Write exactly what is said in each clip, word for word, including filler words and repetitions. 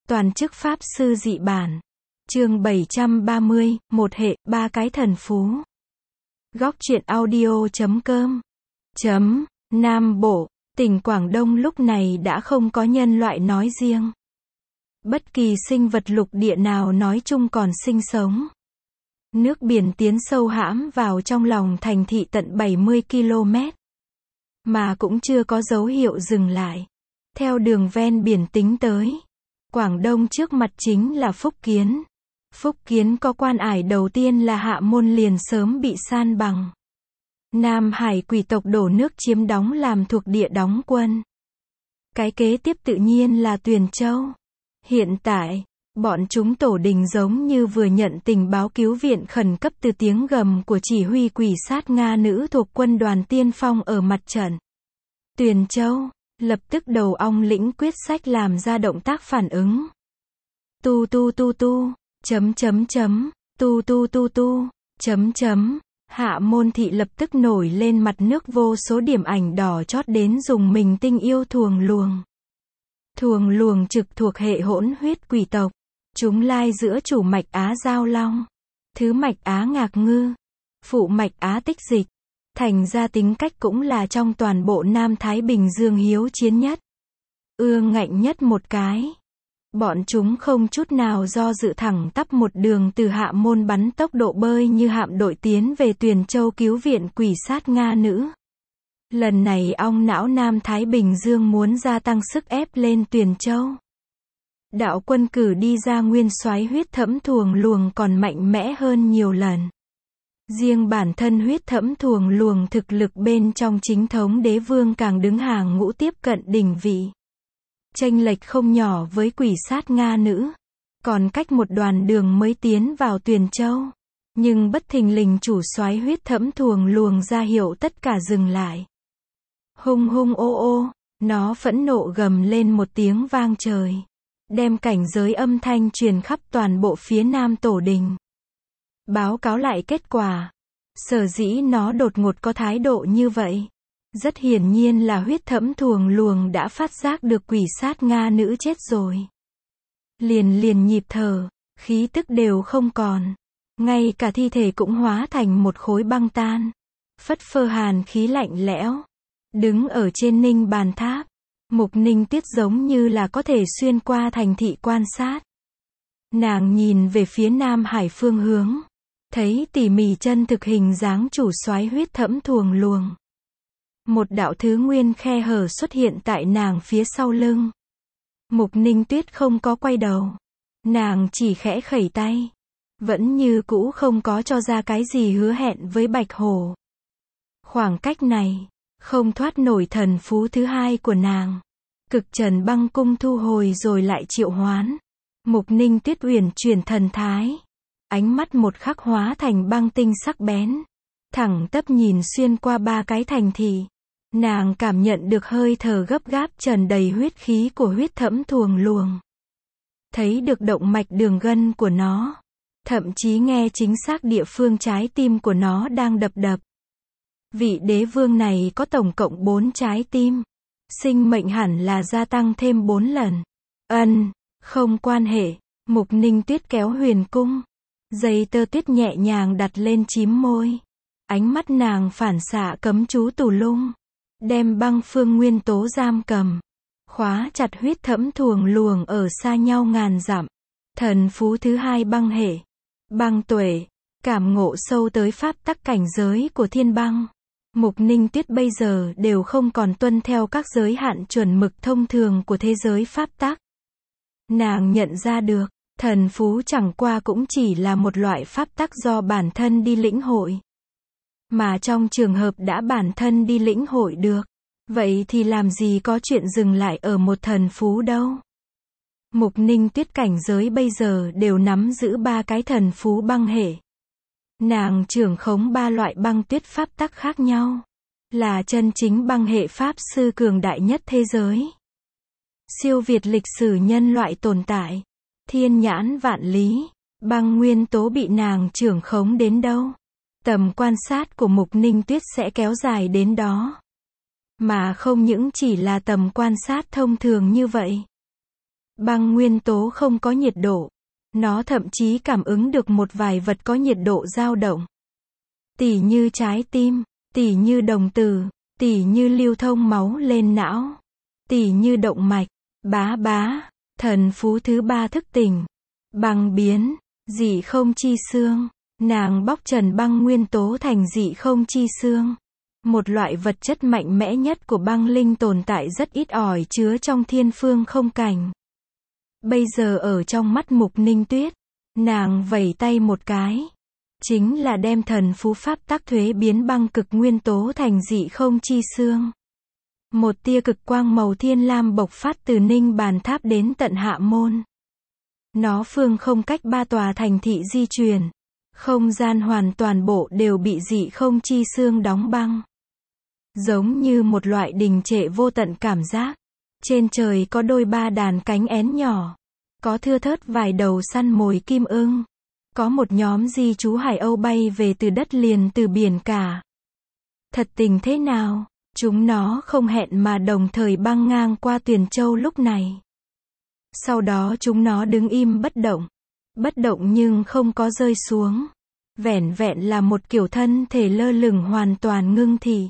Toàn chức Pháp Sư dị bản. Chương bảy trăm ba mươi, một hệ, ba cái thần phú. Góc truyện audio chấm com. Chấm, Nam Bộ, tỉnh Quảng Đông lúc này đã không có nhân loại nói riêng. Bất kỳ sinh vật lục địa nào nói chung còn sinh sống. Nước biển tiến sâu hãm vào trong lòng thành thị tận bảy mươi ki lô mét. Mà cũng chưa có dấu hiệu dừng lại. Theo đường ven biển tính tới, Quảng Đông trước mặt chính là Phúc Kiến. Phúc Kiến có quan ải đầu tiên là Hạ Môn liền sớm bị san bằng. Nam Hải quỷ tộc đổ nước chiếm đóng làm thuộc địa đóng quân. Cái kế tiếp tự nhiên là Tuyền Châu. Hiện tại, bọn chúng tổ đình giống như vừa nhận tình báo cứu viện khẩn cấp từ tiếng gầm của chỉ huy quỷ sát Nga nữ thuộc quân đoàn tiên phong ở mặt trận. Tuyền Châu, lập tức đầu ong lĩnh quyết sách làm ra động tác phản ứng. Tu tu tu tu, chấm chấm chấm, tu tu tu tu, chấm chấm. Hạ Môn thị lập tức nổi lên mặt nước vô số điểm ảnh đỏ chót đến dùng mình tinh yêu thuồng luồng. Thuồng luồng trực thuộc hệ hỗn huyết quỷ tộc. Chúng lai giữa chủ mạch Á Giao Long, thứ mạch Á Ngạc Ngư, phụ mạch Á Tích Dịch. Thành ra tính cách cũng là trong toàn bộ Nam Thái Bình Dương hiếu chiến nhất. Ương ngạnh nhất một cái. Bọn chúng không chút nào do dự thẳng tắp một đường từ Hạ Môn bắn tốc độ bơi như hạm đội tiến về Tuyền Châu cứu viện quỷ sát Nga nữ. Lần này ong não Nam Thái Bình Dương muốn gia tăng sức ép lên Tuyền Châu. Đạo quân cử đi ra nguyên soái huyết thẫm thuồng luồng còn mạnh mẽ hơn nhiều lần. Riêng bản thân huyết thẫm thuồng luồng thực lực bên trong chính thống đế vương càng đứng hàng ngũ tiếp cận đỉnh vị. Chênh lệch không nhỏ với quỷ sát Nga nữ. Còn cách một đoàn đường mới tiến vào Tuyền Châu. Nhưng bất thình lình chủ soái huyết thẫm thuồng luồng ra hiệu tất cả dừng lại. Hung hung ô ô, nó phẫn nộ gầm lên một tiếng vang trời. Đem cảnh giới âm thanh truyền khắp toàn bộ phía nam tổ đình. Báo cáo lại kết quả. Sở dĩ nó đột ngột có thái độ như vậy. Rất hiển nhiên là huyết thẫm thuồng luồng đã phát giác được quỷ sát Nga nữ chết rồi. Liền liền nhịp thở, khí tức đều không còn. Ngay cả thi thể cũng hóa thành một khối băng tan. Phất phơ hàn khí lạnh lẽo. Đứng ở trên Ninh Bàn Tháp. Mục Ninh Tuyết giống như là có thể xuyên qua thành thị quan sát. Nàng nhìn về phía Nam Hải phương hướng. Thấy tỉ mỉ chân thực hình dáng chủ soái huyết thẫm thuồng luồng. Một đạo thứ nguyên khe hở xuất hiện tại nàng phía sau lưng. Mục Ninh Tuyết không có quay đầu. Nàng chỉ khẽ khẩy tay. Vẫn như cũ không có cho ra cái gì hứa hẹn với Bạch Hổ. Khoảng cách này, không thoát nổi thần phú thứ hai của nàng. Cực Trần Băng Cung thu hồi rồi lại triệu hoán. Mục Ninh Tuyết uyển chuyển thần thái. Ánh mắt một khắc hóa thành băng tinh sắc bén. Thẳng tắp nhìn xuyên qua ba cái thành thị. Nàng cảm nhận được hơi thở gấp gáp tràn đầy huyết khí của huyết thẫm thuồng luồng. Thấy được động mạch đường gân của nó. Thậm chí nghe chính xác địa phương trái tim của nó đang đập đập. Vị đế vương này có tổng cộng bốn trái tim. Sinh mệnh hẳn là gia tăng thêm bốn lần. Ân, không quan hệ. Mục Ninh Tuyết kéo huyền cung. Dây tơ tuyết nhẹ nhàng đặt lên chím môi. Ánh mắt nàng phản xạ cấm chú tù lung. Đem băng phương nguyên tố giam cầm. Khóa chặt huyết thẫm thuồng luồng ở xa nhau ngàn dặm. Thần phú thứ hai băng hệ. Băng tuệ. Cảm ngộ sâu tới pháp tắc cảnh giới của thiên băng. Mục Ninh Tuyết bây giờ đều không còn tuân theo các giới hạn chuẩn mực thông thường của thế giới pháp tắc. Nàng nhận ra được, thần phú chẳng qua cũng chỉ là một loại pháp tắc do bản thân đi lĩnh hội. Mà trong trường hợp đã bản thân đi lĩnh hội được, vậy thì làm gì có chuyện dừng lại ở một thần phú đâu. Mục Ninh Tuyết cảnh giới bây giờ đều nắm giữ ba cái thần phú băng hệ. Nàng trưởng khống ba loại băng tuyết pháp tắc khác nhau. Là chân chính băng hệ pháp sư cường đại nhất thế giới. Siêu việt lịch sử nhân loại tồn tại. Thiên nhãn vạn lý. Băng nguyên tố bị nàng trưởng khống đến đâu. Tầm quan sát của Mục Ninh Tuyết sẽ kéo dài đến đó. Mà không những chỉ là tầm quan sát thông thường như vậy. Băng nguyên tố không có nhiệt độ. Nó thậm chí cảm ứng được một vài vật có nhiệt độ dao động. Tỉ như trái tim, tỉ như đồng tử, tỉ như lưu thông máu lên não, tỉ như động mạch. Bá bá, thần phú thứ ba thức tỉnh. Băng biến, dị không chi xương. Nàng bóc trần băng nguyên tố thành dị không chi xương. Một loại vật chất mạnh mẽ nhất của băng linh tồn tại rất ít ỏi chứa trong thiên phương không cảnh. Bây giờ ở trong mắt Mục Ninh Tuyết, nàng vẩy tay một cái. Chính là đem thần phú pháp tác thuế biến băng cực nguyên tố thành dị không chi xương. Một tia cực quang màu thiên lam bộc phát từ Ninh Bàn Tháp đến tận Hạ Môn. Nó phương không cách ba tòa thành thị di chuyển. Không gian hoàn toàn bộ đều bị dị không chi xương đóng băng. Giống như một loại đình trệ vô tận cảm giác. Trên trời có đôi ba đàn cánh én nhỏ. Có thưa thớt vài đầu săn mồi kim ưng. Có một nhóm di trú hải âu bay về từ đất liền từ biển cả. Thật tình thế nào, chúng nó không hẹn mà đồng thời băng ngang qua Tuyền Châu lúc này. Sau đó chúng nó đứng im bất động. Bất động nhưng không có rơi xuống. Vẻn vẹn là một kiểu thân thể lơ lửng hoàn toàn ngưng thị.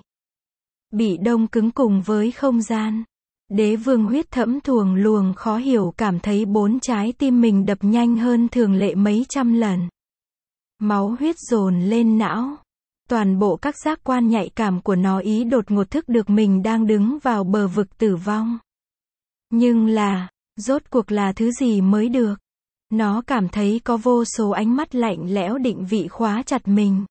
Bị đông cứng cùng với không gian. Đế vương huyết thẫm thuồng luồng khó hiểu cảm thấy bốn trái tim mình đập nhanh hơn thường lệ mấy trăm lần. Máu huyết dồn lên não. Toàn bộ các giác quan nhạy cảm của nó ý đột ngột thức được mình đang đứng vào bờ vực tử vong. Nhưng là, rốt cuộc là thứ gì mới được? Nó cảm thấy có vô số ánh mắt lạnh lẽo định vị khóa chặt mình.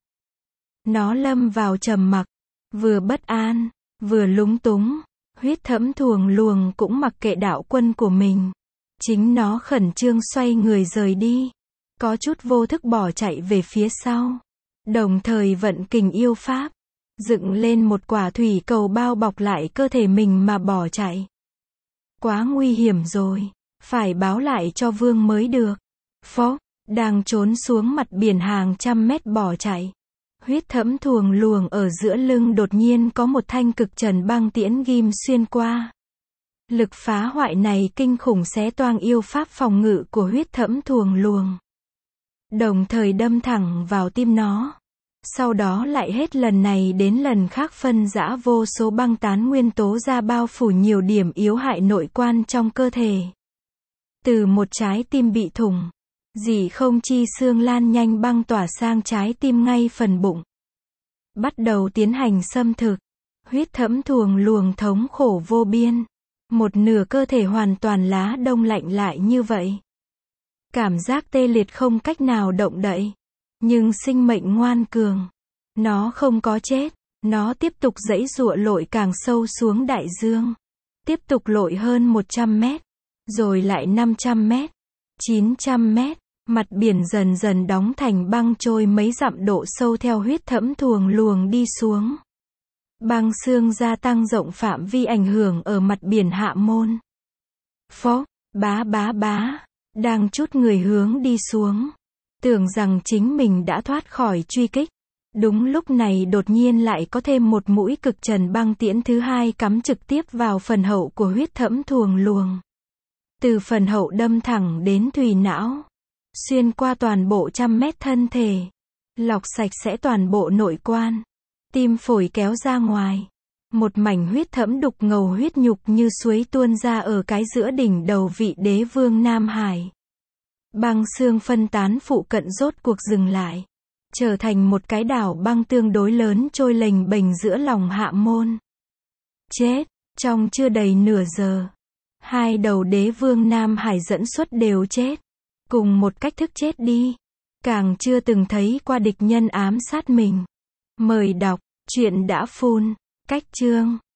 Nó lâm vào trầm mặc, vừa bất an, vừa lúng túng. Huyết thẫm thuồng luồng cũng mặc kệ đạo quân của mình. Chính nó khẩn trương xoay người rời đi. Có chút vô thức bỏ chạy về phía sau. Đồng thời vận kình yêu pháp. Dựng lên một quả thủy cầu bao bọc lại cơ thể mình mà bỏ chạy. Quá nguy hiểm rồi. Phải báo lại cho vương mới được. Phó, đang trốn xuống mặt biển hàng trăm mét bỏ chạy. Huyết thẫm thuồng luồng ở giữa lưng đột nhiên có một thanh cực trần băng tiễn ghim xuyên qua. Lực phá hoại này kinh khủng xé toang yêu pháp phòng ngự của huyết thẫm thuồng luồng. Đồng thời đâm thẳng vào tim nó. Sau đó lại hết lần này đến lần khác phân rã vô số băng tán nguyên tố ra bao phủ nhiều điểm yếu hại nội quan trong cơ thể. Từ một trái tim bị thủng. Dị không chi xương lan nhanh băng tỏa sang trái tim ngay phần bụng. Bắt đầu tiến hành xâm thực. Huyết thẫm thuồng luồng thống khổ vô biên. Một nửa cơ thể hoàn toàn lá đông lạnh lại như vậy. Cảm giác tê liệt không cách nào động đậy. Nhưng sinh mệnh ngoan cường. Nó không có chết. Nó tiếp tục giãy giụa lội càng sâu xuống đại dương. Tiếp tục lội hơn một trăm mét. Rồi lại năm trăm mét. chín trăm mét. Mặt biển dần dần đóng thành băng trôi mấy dặm độ sâu theo huyết thẫm thuồng luồng đi xuống. Băng xương gia tăng rộng phạm vi ảnh hưởng ở mặt biển Hạ Môn. Phó, bá bá bá, đang chút người hướng đi xuống. Tưởng rằng chính mình đã thoát khỏi truy kích. Đúng lúc này đột nhiên lại có thêm một mũi cực trần băng tiễn thứ hai cắm trực tiếp vào phần hậu của huyết thẫm thuồng luồng. Từ phần hậu đâm thẳng đến thùy não. Xuyên qua toàn bộ trăm mét thân thể. Lọc sạch sẽ toàn bộ nội quan. Tim phổi kéo ra ngoài. Một mảnh huyết thẫm đục ngầu huyết nhục như suối tuôn ra ở cái giữa đỉnh đầu vị đế vương Nam Hải. Băng xương phân tán phụ cận rốt cuộc dừng lại. Trở thành một cái đảo băng tương đối lớn trôi lềnh bềnh giữa lòng Hạ Môn. Chết, trong chưa đầy nửa giờ. Hai đầu đế vương Nam Hải dẫn xuất đều chết. Cùng một cách thức chết đi. Càng chưa từng thấy qua địch nhân ám sát mình. Mời đọc, truyện đã phun, cách chương.